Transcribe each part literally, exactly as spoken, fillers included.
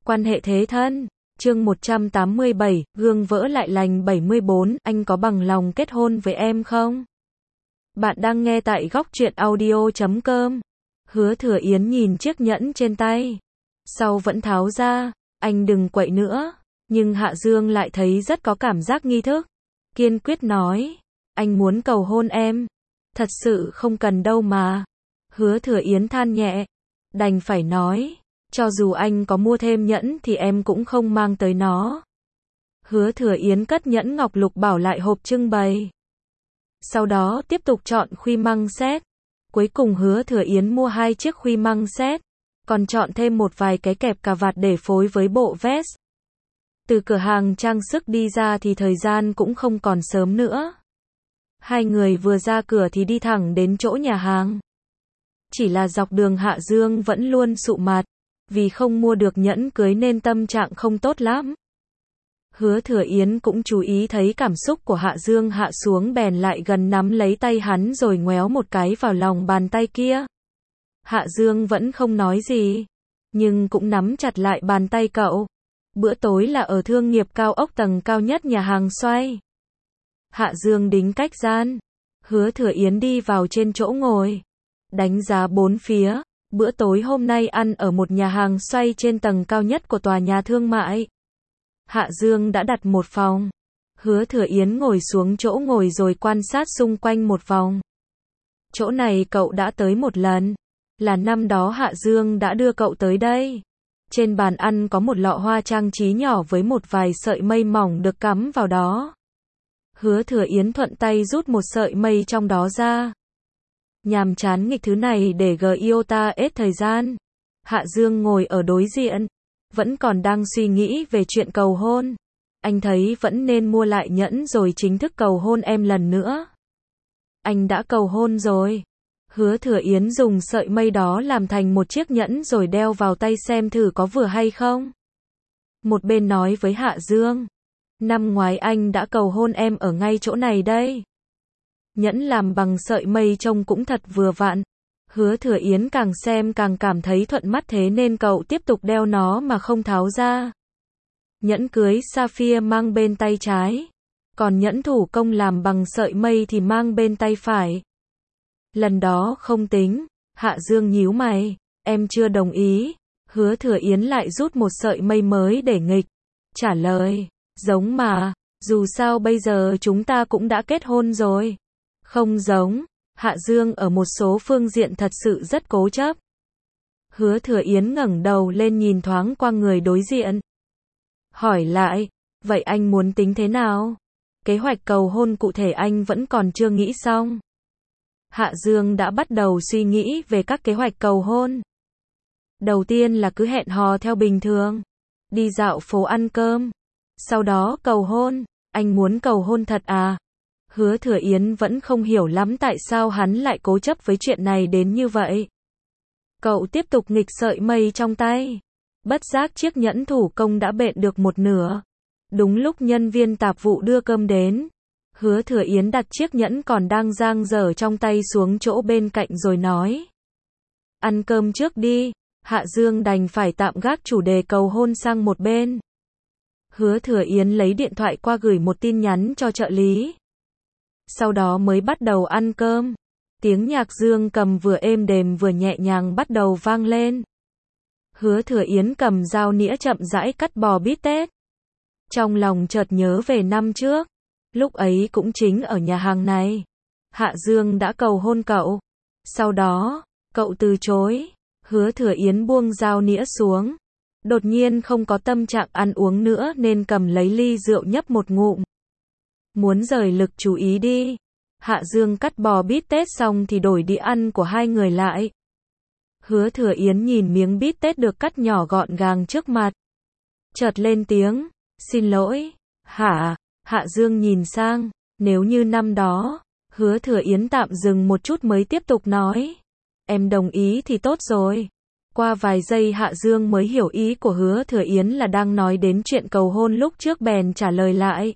Quan hệ thế thân. Chương một trăm tám mươi bảy, gương vỡ lại lành bảy mươi bốn, anh có bằng lòng kết hôn với em không? Bạn đang nghe tại góc truyện audio chấm com. Hứa Thừa Yến nhìn chiếc nhẫn trên tay. Sau vẫn tháo ra, anh đừng quậy nữa. Nhưng Hạ Dương lại thấy rất có cảm giác nghi thức. Kiên quyết nói, anh muốn cầu hôn em. Thật sự không cần đâu mà. Hứa Thừa Yến than nhẹ. Đành phải nói, cho dù anh có mua thêm nhẫn thì em cũng không mang tới nó. Hứa Thừa Yến cất nhẫn ngọc lục bảo lại hộp trưng bày. Sau đó tiếp tục chọn khuy măng set. Cuối cùng Hứa Thừa Yến mua hai chiếc khuy măng set, còn chọn thêm một vài cái kẹp cà vạt để phối với bộ vest. Từ cửa hàng trang sức đi ra thì thời gian cũng không còn sớm nữa. Hai người vừa ra cửa thì đi thẳng đến chỗ nhà hàng. Chỉ là dọc đường Hạ Dương vẫn luôn sụ mặt, vì không mua được nhẫn cưới nên tâm trạng không tốt lắm. Hứa Thừa Yến cũng chú ý thấy cảm xúc của Hạ Dương hạ xuống bèn lại gần nắm lấy tay hắn rồi ngoéo một cái vào lòng bàn tay kia. Hạ Dương vẫn không nói gì, nhưng cũng nắm chặt lại bàn tay cậu. Bữa tối là ở thương nghiệp cao ốc tầng cao nhất nhà hàng xoay. Hạ Dương đính cách gian. Hứa Thừa Yến đi vào trên chỗ ngồi, đánh giá bốn phía. Bữa tối hôm nay ăn ở một nhà hàng xoay trên tầng cao nhất của tòa nhà thương mại. Hạ Dương đã đặt một phòng. Hứa Thừa Yến ngồi xuống chỗ ngồi rồi quan sát xung quanh một vòng. Chỗ này cậu đã tới một lần. Là năm đó Hạ Dương đã đưa cậu tới đây. Trên bàn ăn có một lọ hoa trang trí nhỏ với một vài sợi mây mỏng được cắm vào đó. Hứa Thừa Yến thuận tay rút một sợi mây trong đó ra. Nhàm chán nghịch thứ này để gờ iota hết thời gian. Hạ Dương ngồi ở đối diện, vẫn còn đang suy nghĩ về chuyện cầu hôn. Anh thấy vẫn nên mua lại nhẫn rồi chính thức cầu hôn em lần nữa. Anh đã cầu hôn rồi. Hứa Thừa Yến dùng sợi mây đó làm thành một chiếc nhẫn rồi đeo vào tay xem thử có vừa hay không. Một bên nói với Hạ Dương, năm ngoái anh đã cầu hôn em ở ngay chỗ này đây. Nhẫn làm bằng sợi mây trông cũng thật vừa vặn. Hứa Thừa Yến càng xem càng cảm thấy thuận mắt thế nên cậu tiếp tục đeo nó mà không tháo ra. Nhẫn cưới sapphire mang bên tay trái, còn nhẫn thủ công làm bằng sợi mây thì mang bên tay phải. Lần đó không tính. Hạ Dương nhíu mày, em chưa đồng ý. Hứa Thừa Yến lại rút một sợi mây mới để nghịch. Trả lời, giống mà, dù sao bây giờ chúng ta cũng đã kết hôn rồi. Không giống. Hạ Dương ở một số phương diện thật sự rất cố chấp. Hứa Thừa Yến ngẩng đầu lên nhìn thoáng qua người đối diện. Hỏi lại, vậy anh muốn tính thế nào? Kế hoạch cầu hôn cụ thể anh vẫn còn chưa nghĩ xong. Hạ Dương đã bắt đầu suy nghĩ về các kế hoạch cầu hôn. Đầu tiên là cứ hẹn hò theo bình thường, đi dạo phố ăn cơm, sau đó cầu hôn. Anh muốn cầu hôn thật à? Hứa Thừa Yến vẫn không hiểu lắm tại sao hắn lại cố chấp với chuyện này đến như vậy. Cậu tiếp tục nghịch sợi mây trong tay. Bất giác chiếc nhẫn thủ công đã bện được một nửa. Đúng lúc nhân viên tạp vụ đưa cơm đến, Hứa Thừa Yến đặt chiếc nhẫn còn đang dang dở trong tay xuống chỗ bên cạnh rồi nói, ăn cơm trước đi. Hạ Dương đành phải tạm gác chủ đề cầu hôn sang một bên. Hứa Thừa Yến lấy điện thoại qua gửi một tin nhắn cho trợ lý. Sau đó mới bắt đầu ăn cơm. Tiếng nhạc Dương cầm vừa êm đềm vừa nhẹ nhàng bắt đầu vang lên. Hứa Thừa Yến cầm dao nĩa chậm rãi cắt bò bít tết. Trong lòng chợt nhớ về năm trước. Lúc ấy cũng chính ở nhà hàng này, Hạ Dương đã cầu hôn cậu. Sau đó, cậu từ chối. Hứa Thừa Yến buông dao nĩa xuống. Đột nhiên không có tâm trạng ăn uống nữa nên cầm lấy ly rượu nhấp một ngụm. Muốn rời lực chú ý đi. Hạ Dương cắt bò bít tết xong thì đổi đĩa ăn của hai người lại. Hứa Thừa Yến nhìn miếng bít tết được cắt nhỏ gọn gàng trước mặt. Chợt lên tiếng, xin lỗi. Hả? Hạ Dương nhìn sang, nếu như năm đó. Hứa Thừa Yến tạm dừng một chút mới tiếp tục nói, em đồng ý thì tốt rồi. Qua vài giây Hạ Dương mới hiểu ý của Hứa Thừa Yến là đang nói đến chuyện cầu hôn lúc trước bèn trả lời lại.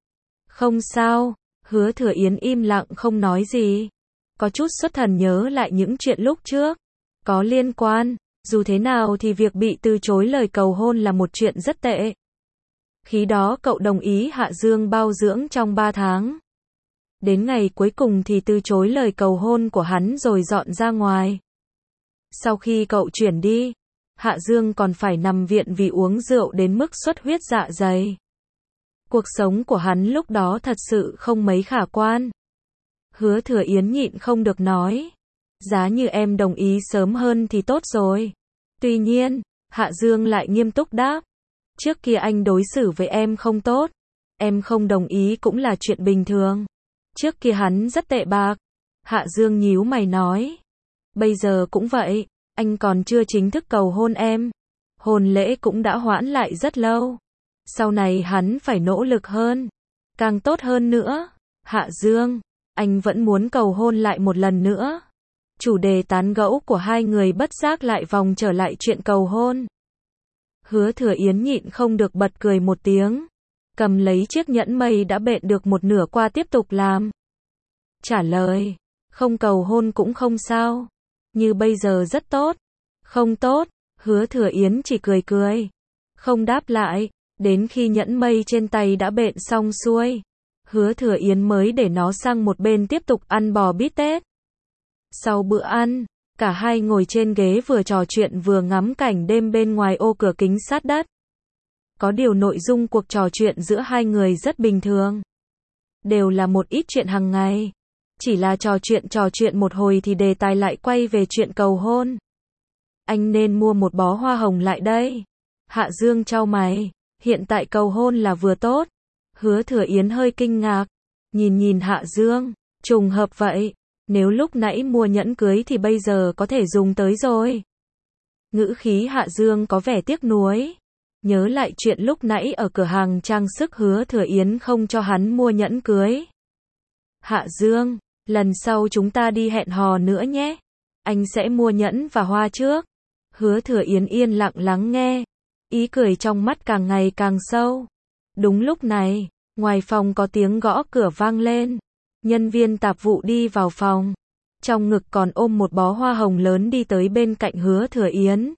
Không sao. Hứa Thừa Yến im lặng không nói gì. Có chút xuất thần nhớ lại những chuyện lúc trước. Có liên quan. Dù thế nào thì việc bị từ chối lời cầu hôn là một chuyện rất tệ. Khi đó cậu đồng ý Hạ Dương bao dưỡng trong ba tháng. Đến ngày cuối cùng thì từ chối lời cầu hôn của hắn rồi dọn ra ngoài. Sau khi cậu chuyển đi, Hạ Dương còn phải nằm viện vì uống rượu đến mức xuất huyết dạ dày. Cuộc sống của hắn lúc đó thật sự không mấy khả quan. Hứa Thừa Yến nhịn không được nói. Giá như em đồng ý sớm hơn thì tốt rồi. Tuy nhiên, Hạ Dương lại nghiêm túc đáp. Trước kia anh đối xử với em không tốt. Em không đồng ý cũng là chuyện bình thường. Trước kia hắn rất tệ bạc. Hạ Dương nhíu mày nói. Bây giờ cũng vậy, anh còn chưa chính thức cầu hôn em. Hôn lễ cũng đã hoãn lại rất lâu. Sau này hắn phải nỗ lực hơn. Càng tốt hơn nữa. Hạ Dương, anh vẫn muốn cầu hôn lại một lần nữa. Chủ đề tán gẫu của hai người bất giác lại vòng trở lại chuyện cầu hôn. Hứa Thừa Yến nhịn không được bật cười một tiếng. Cầm lấy chiếc nhẫn mây đã bện được một nửa qua tiếp tục làm. Trả lời, không cầu hôn cũng không sao. Như bây giờ rất tốt. Không tốt, Hứa Thừa Yến chỉ cười cười. Không đáp lại, đến khi nhẫn mây trên tay đã bện xong xuôi. Hứa Thừa Yến mới để nó sang một bên tiếp tục ăn bò bít tết. Sau bữa ăn, cả hai ngồi trên ghế vừa trò chuyện vừa ngắm cảnh đêm bên ngoài ô cửa kính sát đất. Có điều nội dung cuộc trò chuyện giữa hai người rất bình thường. Đều là một ít chuyện hàng ngày. Chỉ là trò chuyện trò chuyện một hồi thì đề tài lại quay về chuyện cầu hôn. Anh nên mua một bó hoa hồng lại đây. Hạ Dương chau mày. Hiện tại cầu hôn là vừa tốt. Hứa Thừa Yến hơi kinh ngạc. Nhìn nhìn Hạ Dương. Trùng hợp vậy. Nếu lúc nãy mua nhẫn cưới thì bây giờ có thể dùng tới rồi. Ngữ khí Hạ Dương có vẻ tiếc nuối. Nhớ lại chuyện lúc nãy ở cửa hàng trang sức Hứa Thừa Yến không cho hắn mua nhẫn cưới. Hạ Dương, lần sau chúng ta đi hẹn hò nữa nhé. Anh sẽ mua nhẫn và hoa trước. Hứa Thừa Yến yên lặng lắng nghe. Ý cười trong mắt càng ngày càng sâu. Đúng lúc này, ngoài phòng có tiếng gõ cửa vang lên. Nhân viên tạp vụ đi vào phòng. Trong ngực còn ôm một bó hoa hồng lớn đi tới bên cạnh Hứa Thừa Yến.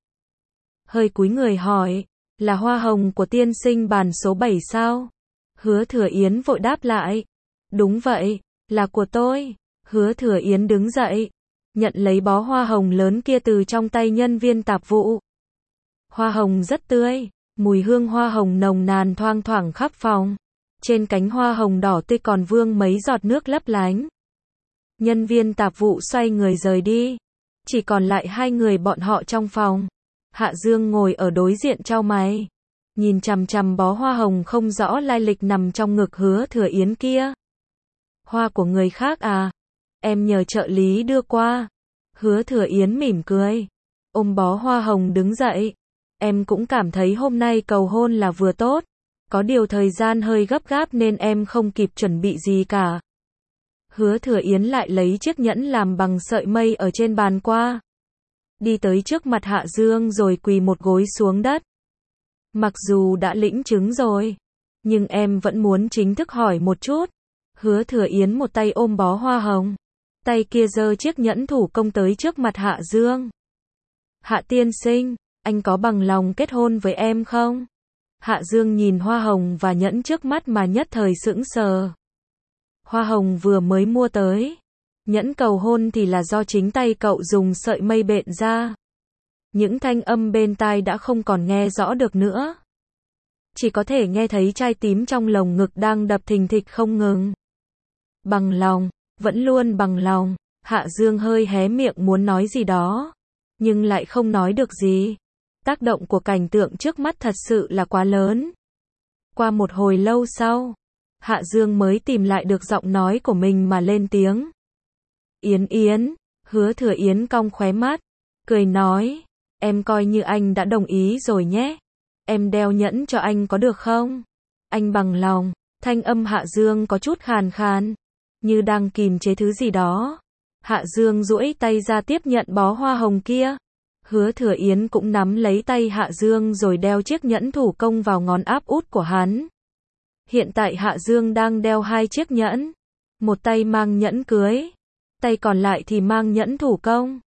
Hơi cúi người hỏi, là hoa hồng của tiên sinh bàn số bảy sao? Hứa Thừa Yến vội đáp lại. Đúng vậy, là của tôi. Hứa Thừa Yến đứng dậy, nhận lấy bó hoa hồng lớn kia từ trong tay nhân viên tạp vụ. Hoa hồng rất tươi, mùi hương hoa hồng nồng nàn thoang thoảng khắp phòng. Trên cánh hoa hồng đỏ tươi còn vương mấy giọt nước lấp lánh. Nhân viên tạp vụ xoay người rời đi. Chỉ còn lại hai người bọn họ trong phòng. Hạ Dương ngồi ở đối diện chau mày. Nhìn chằm chằm bó hoa hồng không rõ lai lịch nằm trong ngực Hứa Thừa Yến kia. Hoa của người khác à? Em nhờ trợ lý đưa qua. Hứa Thừa Yến mỉm cười. Ôm bó hoa hồng đứng dậy. Em cũng cảm thấy hôm nay cầu hôn là vừa tốt. Có điều thời gian hơi gấp gáp nên em không kịp chuẩn bị gì cả. Hứa Thừa Yến lại lấy chiếc nhẫn làm bằng sợi mây ở trên bàn qua. Đi tới trước mặt Hạ Dương rồi quỳ một gối xuống đất. Mặc dù đã lĩnh chứng rồi, nhưng em vẫn muốn chính thức hỏi một chút. Hứa Thừa Yến một tay ôm bó hoa hồng, tay kia giơ chiếc nhẫn thủ công tới trước mặt Hạ Dương. Hạ tiên sinh, anh có bằng lòng kết hôn với em không? Hạ Dương nhìn hoa hồng và nhẫn trước mắt mà nhất thời sững sờ. Hoa hồng vừa mới mua tới. Nhẫn cầu hôn thì là do chính tay cậu dùng sợi mây bện ra. Những thanh âm bên tai đã không còn nghe rõ được nữa. Chỉ có thể nghe thấy trai tím trong lồng ngực đang đập thình thịch không ngừng. Bằng lòng, vẫn luôn bằng lòng. Hạ Dương hơi hé miệng muốn nói gì đó, nhưng lại không nói được gì. Tác động của cảnh tượng trước mắt thật sự là quá lớn. Qua một hồi lâu sau, Hạ Dương mới tìm lại được giọng nói của mình mà lên tiếng. Yến Yến, Hứa Thừa Yến cong khóe mắt, cười nói, em coi như anh đã đồng ý rồi nhé. Em đeo nhẫn cho anh có được không? Anh bằng lòng. Thanh âm Hạ Dương có chút khàn khàn, như đang kìm chế thứ gì đó. Hạ Dương duỗi tay ra tiếp nhận bó hoa hồng kia. Hứa Thừa Yến cũng nắm lấy tay Hạ Dương rồi đeo chiếc nhẫn thủ công vào ngón áp út của hắn. Hiện tại Hạ Dương đang đeo hai chiếc nhẫn. Một tay mang nhẫn cưới, tay còn lại thì mang nhẫn thủ công.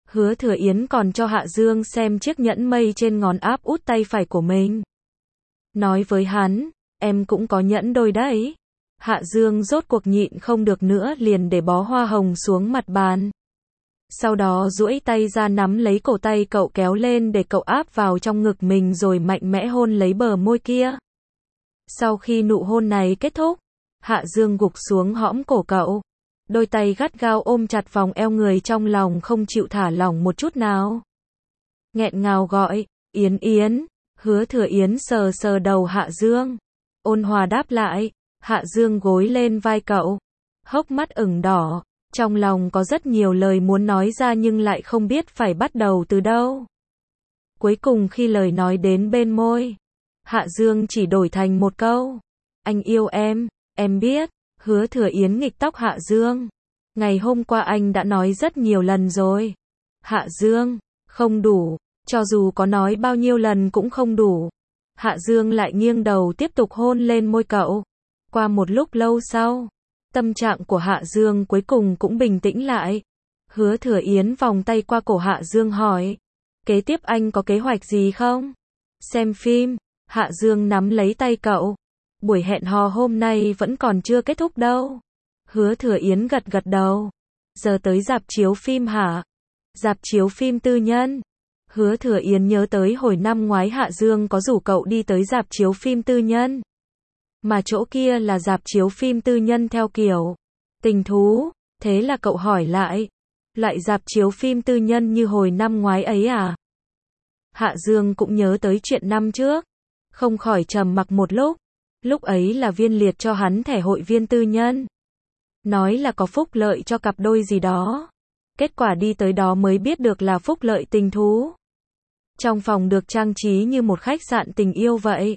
Hứa Thừa Yến còn cho Hạ Dương xem chiếc nhẫn mây trên ngón áp út tay phải của mình. Nói với hắn, em cũng có nhẫn đôi đấy. Hạ Dương rốt cuộc nhịn không được nữa liền để bó hoa hồng xuống mặt bàn. Sau đó duỗi tay ra nắm lấy cổ tay cậu kéo lên để cậu áp vào trong ngực mình rồi mạnh mẽ hôn lấy bờ môi kia. Sau khi nụ hôn này kết thúc, Hạ Dương gục xuống hõm cổ cậu. Đôi tay gắt gao ôm chặt vòng eo người trong lòng không chịu thả lỏng một chút nào. Nghẹn ngào gọi, Yến Yến, Hứa Thừa Yến sờ sờ đầu Hạ Dương. Ôn hòa đáp lại, Hạ Dương gối lên vai cậu. Hốc mắt ửng đỏ, trong lòng có rất nhiều lời muốn nói ra nhưng lại không biết phải bắt đầu từ đâu. Cuối cùng khi lời nói đến bên môi, Hạ Dương chỉ đổi thành một câu. Anh yêu em, em biết. Hứa Thừa Yến nghịch tóc Hạ Dương. Ngày hôm qua anh đã nói rất nhiều lần rồi. Hạ Dương, không đủ, cho dù có nói bao nhiêu lần cũng không đủ. Hạ Dương lại nghiêng đầu tiếp tục hôn lên môi cậu. Qua một lúc lâu sau, tâm trạng của Hạ Dương cuối cùng cũng bình tĩnh lại. Hứa Thừa Yến vòng tay qua cổ Hạ Dương hỏi. Kế tiếp anh có kế hoạch gì không? Xem phim. Hạ Dương nắm lấy tay cậu. Buổi hẹn hò hôm nay vẫn còn chưa kết thúc đâu. Hứa Thừa Yến gật gật đầu. Giờ tới rạp chiếu phim hả? Rạp chiếu phim tư nhân. Hứa Thừa Yến nhớ tới hồi năm ngoái Hạ Dương có rủ cậu đi tới rạp chiếu phim tư nhân. Mà chỗ kia là rạp chiếu phim tư nhân theo kiểu tình thú. Thế là cậu hỏi lại. Lại rạp chiếu phim tư nhân như hồi năm ngoái ấy à? Hạ Dương cũng nhớ tới chuyện năm trước. Không khỏi trầm mặc một lúc. Lúc ấy là Viên Liệt cho hắn thẻ hội viên tư nhân. Nói là có phúc lợi cho cặp đôi gì đó. Kết quả đi tới đó mới biết được là phúc lợi tình thú. Trong phòng được trang trí như một khách sạn tình yêu vậy.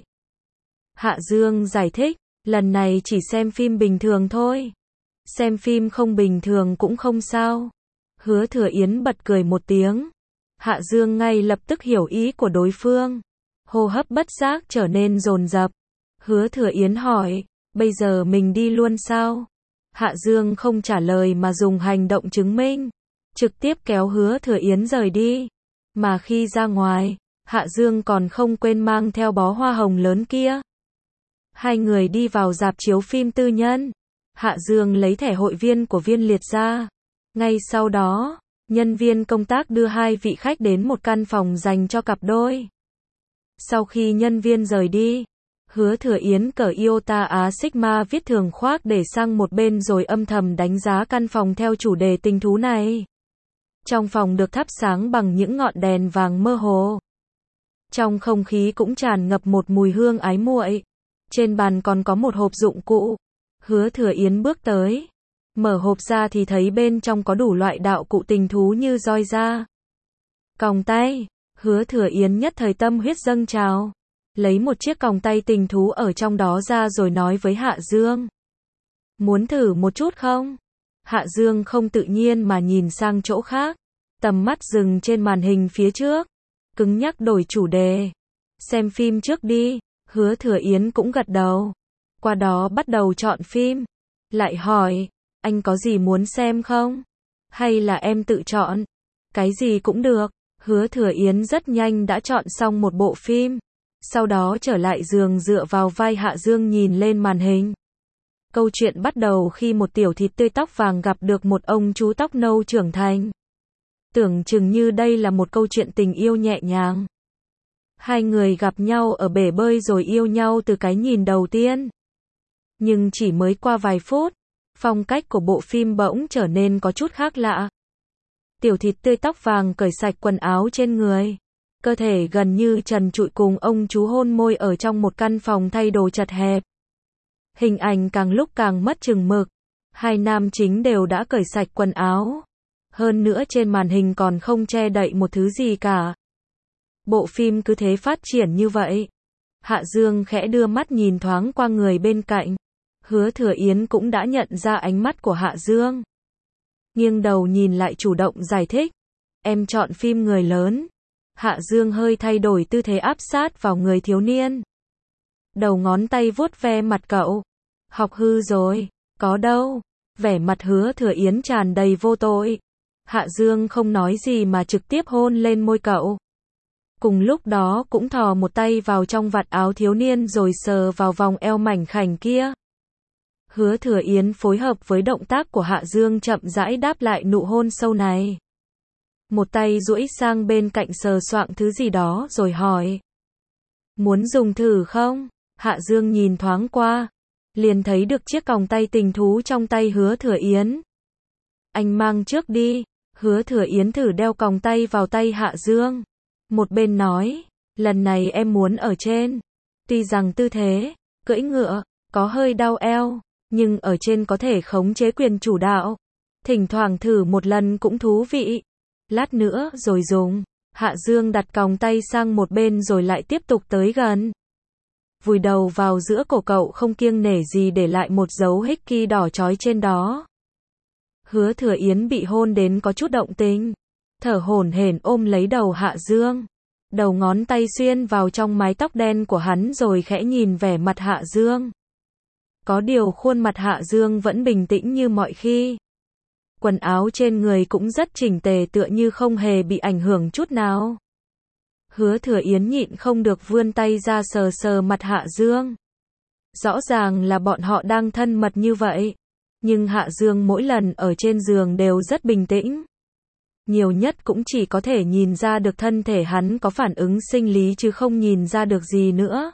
Hạ Dương giải thích, lần này chỉ xem phim bình thường thôi. Xem phim không bình thường cũng không sao. Hứa Thừa Yến bật cười một tiếng. Hạ Dương ngay lập tức hiểu ý của đối phương. Hô hấp bất giác trở nên dồn dập. Hứa Thừa Yến hỏi, bây giờ mình đi luôn sao? Hạ Dương không trả lời mà dùng hành động chứng minh. Trực tiếp kéo Hứa Thừa Yến rời đi. Mà khi ra ngoài, Hạ Dương còn không quên mang theo bó hoa hồng lớn kia. Hai người đi vào rạp chiếu phim tư nhân. Hạ Dương lấy thẻ hội viên của Viên Liệt ra. Ngay sau đó, nhân viên công tác đưa hai vị khách đến một căn phòng dành cho cặp đôi. Sau khi nhân viên rời đi, Hứa Thừa Yến cởi Iota Á Sigma viết thường khoác để sang một bên rồi âm thầm đánh giá căn phòng theo chủ đề tình thú này. Trong phòng được thắp sáng bằng những ngọn đèn vàng mơ hồ. Trong không khí cũng tràn ngập một mùi hương ái muội. Trên bàn còn có một hộp dụng cụ. Hứa Thừa Yến bước tới. Mở hộp ra thì thấy bên trong có đủ loại đạo cụ tình thú như roi da, còng tay. Hứa Thừa Yến nhất thời tâm huyết dâng trào. Lấy một chiếc còng tay tình thú ở trong đó ra rồi nói với Hạ Dương. Muốn thử một chút không? Hạ Dương không tự nhiên mà nhìn sang chỗ khác. Tầm mắt dừng trên màn hình phía trước. Cứng nhắc đổi chủ đề. Xem phim trước đi. Hứa Thừa Yến cũng gật đầu. Qua đó bắt đầu chọn phim. Lại hỏi, anh có gì muốn xem không? Hay là em tự chọn? Cái gì cũng được. Hứa Thừa Yến rất nhanh đã chọn xong một bộ phim. Sau đó trở lại giường dựa vào vai Hạ Dương nhìn lên màn hình. Câu chuyện bắt đầu khi một tiểu thịt tươi tóc vàng gặp được một ông chú tóc nâu trưởng thành. Tưởng chừng như đây là một câu chuyện tình yêu nhẹ nhàng. Hai người gặp nhau ở bể bơi rồi yêu nhau từ cái nhìn đầu tiên. Nhưng chỉ mới qua vài phút, phong cách của bộ phim bỗng trở nên có chút khác lạ. Tiểu thịt tươi tóc vàng cởi sạch quần áo trên người. Cơ thể gần như trần trụi cùng ông chú hôn môi ở trong một căn phòng thay đồ chật hẹp. Hình ảnh càng lúc càng mất chừng mực. Hai nam chính đều đã cởi sạch quần áo. Hơn nữa trên màn hình còn không che đậy một thứ gì cả. Bộ phim cứ thế phát triển như vậy. Hạ Dương khẽ đưa mắt nhìn thoáng qua người bên cạnh. Hứa Thừa Yến cũng đã nhận ra ánh mắt của Hạ Dương. Nghiêng đầu nhìn lại chủ động giải thích. Em chọn phim người lớn. Hạ Dương hơi thay đổi tư thế áp sát vào người thiếu niên. Đầu ngón tay vuốt ve mặt cậu. Học hư rồi, có đâu. Vẻ mặt Hứa Thừa Yến tràn đầy vô tội. Hạ Dương không nói gì mà trực tiếp hôn lên môi cậu. Cùng lúc đó cũng thò một tay vào trong vạt áo thiếu niên rồi sờ vào vòng eo mảnh khảnh kia. Hứa Thừa Yến phối hợp với động tác của Hạ Dương chậm rãi đáp lại nụ hôn sâu này. Một tay duỗi sang bên cạnh sờ soạng thứ gì đó rồi hỏi. Muốn dùng thử không? Hạ Dương nhìn thoáng qua, liền thấy được chiếc còng tay tình thú trong tay Hứa Thừa Yến. Anh mang trước đi. Hứa Thừa Yến thử đeo còng tay vào tay Hạ Dương. Một bên nói, lần này em muốn ở trên. Tuy rằng tư thế, cưỡi ngựa, có hơi đau eo, nhưng ở trên có thể khống chế quyền chủ đạo. Thỉnh thoảng thử một lần cũng thú vị. Lát nữa rồi dùng. Hạ Dương đặt còng tay sang một bên rồi lại tiếp tục tới gần. Vùi đầu vào giữa cổ cậu không kiêng nể gì để lại một dấu hickey đỏ chói trên đó. Hứa Thừa Yến bị hôn đến có chút động tình. Thở hổn hển ôm lấy đầu Hạ Dương. Đầu ngón tay xuyên vào trong mái tóc đen của hắn rồi khẽ nhìn vẻ mặt Hạ Dương. Có điều khuôn mặt Hạ Dương vẫn bình tĩnh như mọi khi. Quần áo trên người cũng rất chỉnh tề tựa như không hề bị ảnh hưởng chút nào. Hứa Thừa Yến nhịn không được vươn tay ra sờ sờ mặt Hạ Dương. Rõ ràng là bọn họ đang thân mật như vậy. Nhưng Hạ Dương mỗi lần ở trên giường đều rất bình tĩnh. Nhiều nhất cũng chỉ có thể nhìn ra được thân thể hắn có phản ứng sinh lý chứ không nhìn ra được gì nữa.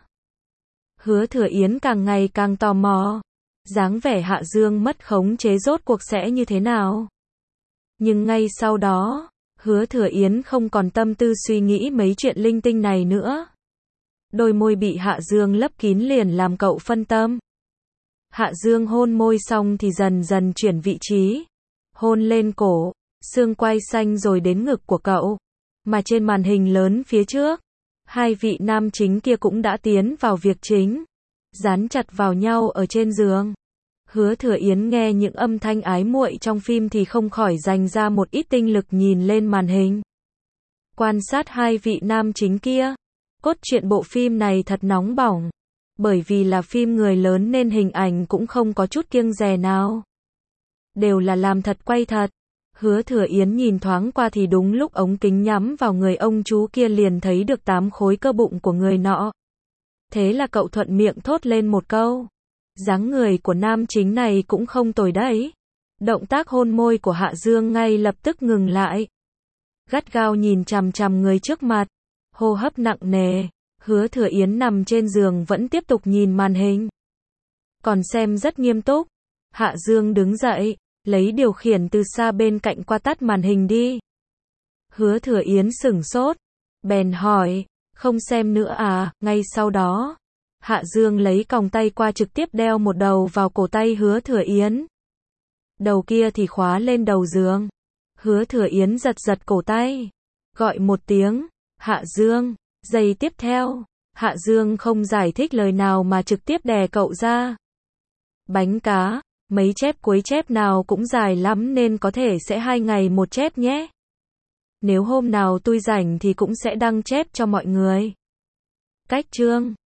Hứa Thừa Yến càng ngày càng tò mò. Dáng vẻ Hạ Dương mất khống chế rốt cuộc sẽ như thế nào. Nhưng ngay sau đó, Hứa Thừa Yến không còn tâm tư suy nghĩ mấy chuyện linh tinh này nữa. Đôi môi bị Hạ Dương lấp kín liền làm cậu phân tâm. Hạ Dương hôn môi xong thì dần dần chuyển vị trí. Hôn lên cổ, xương quai xanh rồi đến ngực của cậu. Mà trên màn hình lớn phía trước, hai vị nam chính kia cũng đã tiến vào việc chính. Dán chặt vào nhau ở trên giường. Hứa Thừa Yến nghe những âm thanh ái muội trong phim thì không khỏi dành ra một ít tinh lực nhìn lên màn hình. Quan sát hai vị nam chính kia. Cốt truyện bộ phim này thật nóng bỏng. Bởi vì là phim người lớn nên hình ảnh cũng không có chút kiêng dè nào. Đều là làm thật quay thật. Hứa Thừa Yến nhìn thoáng qua thì đúng lúc ống kính nhắm vào người ông chú kia liền thấy được tám khối cơ bụng của người nọ. Thế là cậu thuận miệng thốt lên một câu. Dáng người của nam chính này cũng không tồi đấy. Động tác hôn môi của Hạ Dương ngay lập tức ngừng lại. Gắt gao nhìn chằm chằm người trước mặt. Hô hấp nặng nề. Hứa Thừa Yến nằm trên giường vẫn tiếp tục nhìn màn hình. Còn xem rất nghiêm túc. Hạ Dương đứng dậy, lấy điều khiển từ xa bên cạnh qua tắt màn hình đi. Hứa Thừa Yến sửng sốt. Bèn hỏi, không xem nữa à? Ngay sau đó, Hạ Dương lấy còng tay qua trực tiếp đeo một đầu vào cổ tay Hứa Thừa Yến. Đầu kia thì khóa lên đầu giường. Hứa Thừa Yến giật giật cổ tay. Gọi một tiếng, Hạ Dương. Giây tiếp theo, Hạ Dương không giải thích lời nào mà trực tiếp đè cậu ra. Bánh cá, mấy chép cuối chép nào cũng dài lắm nên có thể sẽ hai ngày một chép nhé. Nếu hôm nào tôi rảnh thì cũng sẽ đăng chép cho mọi người. Cách chương